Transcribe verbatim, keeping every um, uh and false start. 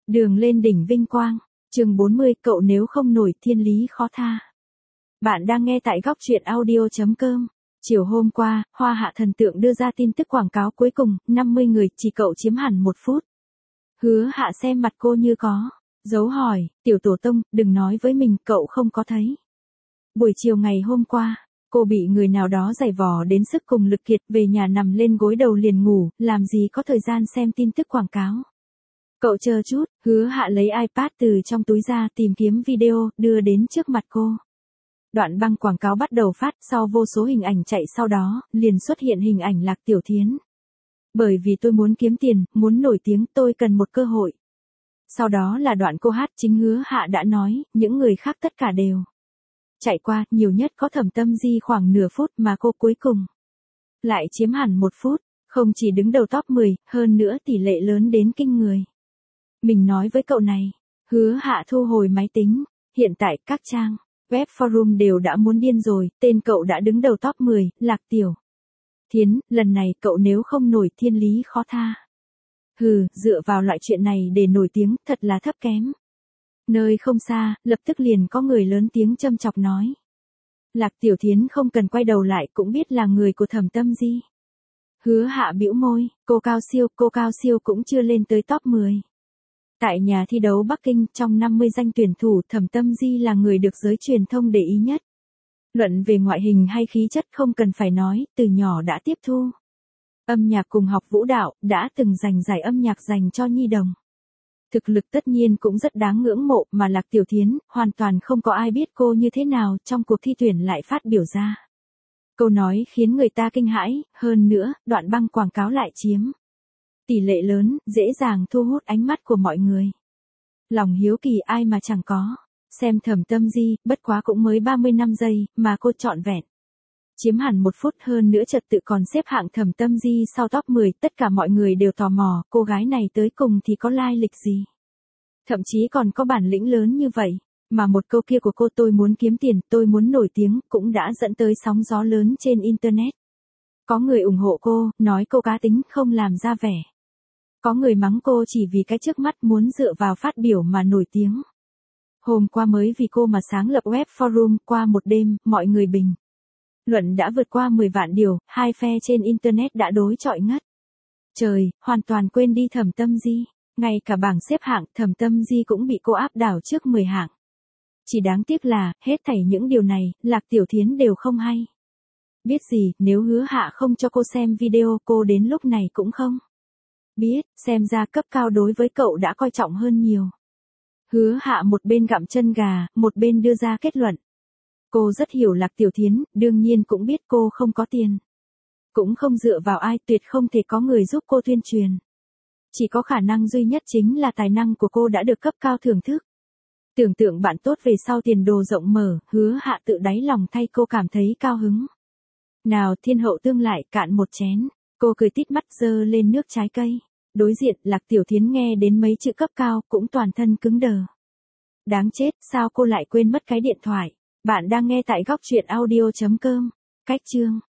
Đường lên đỉnh vinh quang, chương bốn mươi, cậu nếu không nổi thiên lý khó tha. Bạn đang nghe tại góc truyện audio chấm com. Chiều hôm qua, Hoa Hạ thần tượng đưa ra tin tức quảng cáo cuối cùng, năm mươi người, chỉ cậu chiếm hẳn một phút. Hứa Hạ xem mặt cô như có dấu hỏi, tiểu tổ tông, đừng nói với mình cậu không có thấy. Buổi chiều ngày hôm qua, cô bị người nào đó giày vò đến sức cùng lực kiệt, về nhà nằm lên gối đầu liền ngủ, làm gì có thời gian xem tin tức quảng cáo. Cậu chờ chút, Hứa Hạ lấy iPad từ trong túi ra tìm kiếm video, đưa đến trước mặt cô. Đoạn băng quảng cáo bắt đầu phát, sau vô số hình ảnh chạy sau đó, liền xuất hiện hình ảnh Lạc Tiểu Thiến. Bởi vì tôi muốn kiếm tiền, muốn nổi tiếng, tôi cần một cơ hội. Sau đó là đoạn cô hát, chính Hứa Hạ đã nói, những người khác tất cả đều chạy qua, nhiều nhất có Thẩm Tâm Di khoảng nửa phút mà cô cuối cùng lại chiếm hẳn một phút, không chỉ đứng đầu top mười, hơn nữa tỷ lệ lớn đến kinh người. Mình nói với cậu này, Hứa Hạ thu hồi máy tính, hiện tại các trang web forum đều đã muốn điên rồi, tên cậu đã đứng đầu top mười, Lạc Tiểu Thiến, lần này cậu nếu không nổi thiên lý khó tha. Hừ, dựa vào loại chuyện này để nổi tiếng, thật là thấp kém. Nơi không xa, lập tức liền có người lớn tiếng châm chọc nói. Lạc Tiểu Thiến không cần quay đầu lại cũng biết là người của Thẩm Tâm Di. Hứa Hạ bĩu môi, cô cao siêu, cô cao siêu cũng chưa lên tới top mười. Tại nhà thi đấu Bắc Kinh, trong năm mươi danh tuyển thủ, Thẩm Tâm Di là người được giới truyền thông để ý nhất. Luận về ngoại hình hay khí chất không cần phải nói, từ nhỏ đã tiếp thu âm nhạc cùng học vũ đạo, đã từng giành giải âm nhạc dành cho nhi đồng. Thực lực tất nhiên cũng rất đáng ngưỡng mộ, mà Lạc Tiểu Thiến, hoàn toàn không có ai biết cô như thế nào, trong cuộc thi tuyển lại phát biểu ra. Câu nói khiến người ta kinh hãi, hơn nữa, đoạn băng quảng cáo lại chiếm tỷ lệ lớn, dễ dàng thu hút ánh mắt của mọi người. Lòng hiếu kỳ ai mà chẳng có. Xem Thẩm Tâm Di, bất quá cũng mới ba mươi lăm giây, mà cô trọn vẹn chiếm hẳn một phút, hơn nữa trật tự còn xếp hạng Thẩm Tâm Di sau top mười, tất cả mọi người đều tò mò, cô gái này tới cùng thì có lai lịch gì. Thậm chí còn có bản lĩnh lớn như vậy, mà một câu kia của cô tôi muốn kiếm tiền, tôi muốn nổi tiếng, cũng đã dẫn tới sóng gió lớn trên Internet. Có người ủng hộ cô, nói cô cá tính, không làm ra vẻ. Có người mắng cô chỉ vì cái trước mắt muốn dựa vào phát biểu mà nổi tiếng. Hôm qua mới vì cô mà sáng lập web forum, qua một đêm, mọi người bình luận đã vượt qua mười vạn điều, hai phe trên Internet đã đối chọi ngất trời, hoàn toàn quên đi Thẩm Tâm Di. Ngay cả bảng xếp hạng, Thẩm Tâm Di cũng bị cô áp đảo trước mười hạng. Chỉ đáng tiếc là, hết thảy những điều này, Lạc Tiểu Thiến đều không hay biết gì, nếu Hứa Hạ không cho cô xem video, cô đến lúc này cũng không biết, xem ra cấp cao đối với cậu đã coi trọng hơn nhiều. Hứa Hạ một bên gặm chân gà, một bên đưa ra kết luận. Cô rất hiểu Lạc Tiểu Thiến, đương nhiên cũng biết cô không có tiền. Cũng không dựa vào ai, tuyệt không thể có người giúp cô tuyên truyền. Chỉ có khả năng duy nhất chính là tài năng của cô đã được cấp cao thưởng thức. Tưởng tượng bạn tốt về sau tiền đồ rộng mở, Hứa Hạ tự đáy lòng thay cô cảm thấy cao hứng. Nào, thiên hậu tương lại, cạn một chén. Cô cười tít mắt giơ lên nước trái cây. Đối diện, Lạc Tiểu Thiến nghe đến mấy chữ cấp cao, cũng toàn thân cứng đờ. Đáng chết, sao cô lại quên mất cái điện thoại? Bạn đang nghe tại góc truyện audio chấm com. Cách chương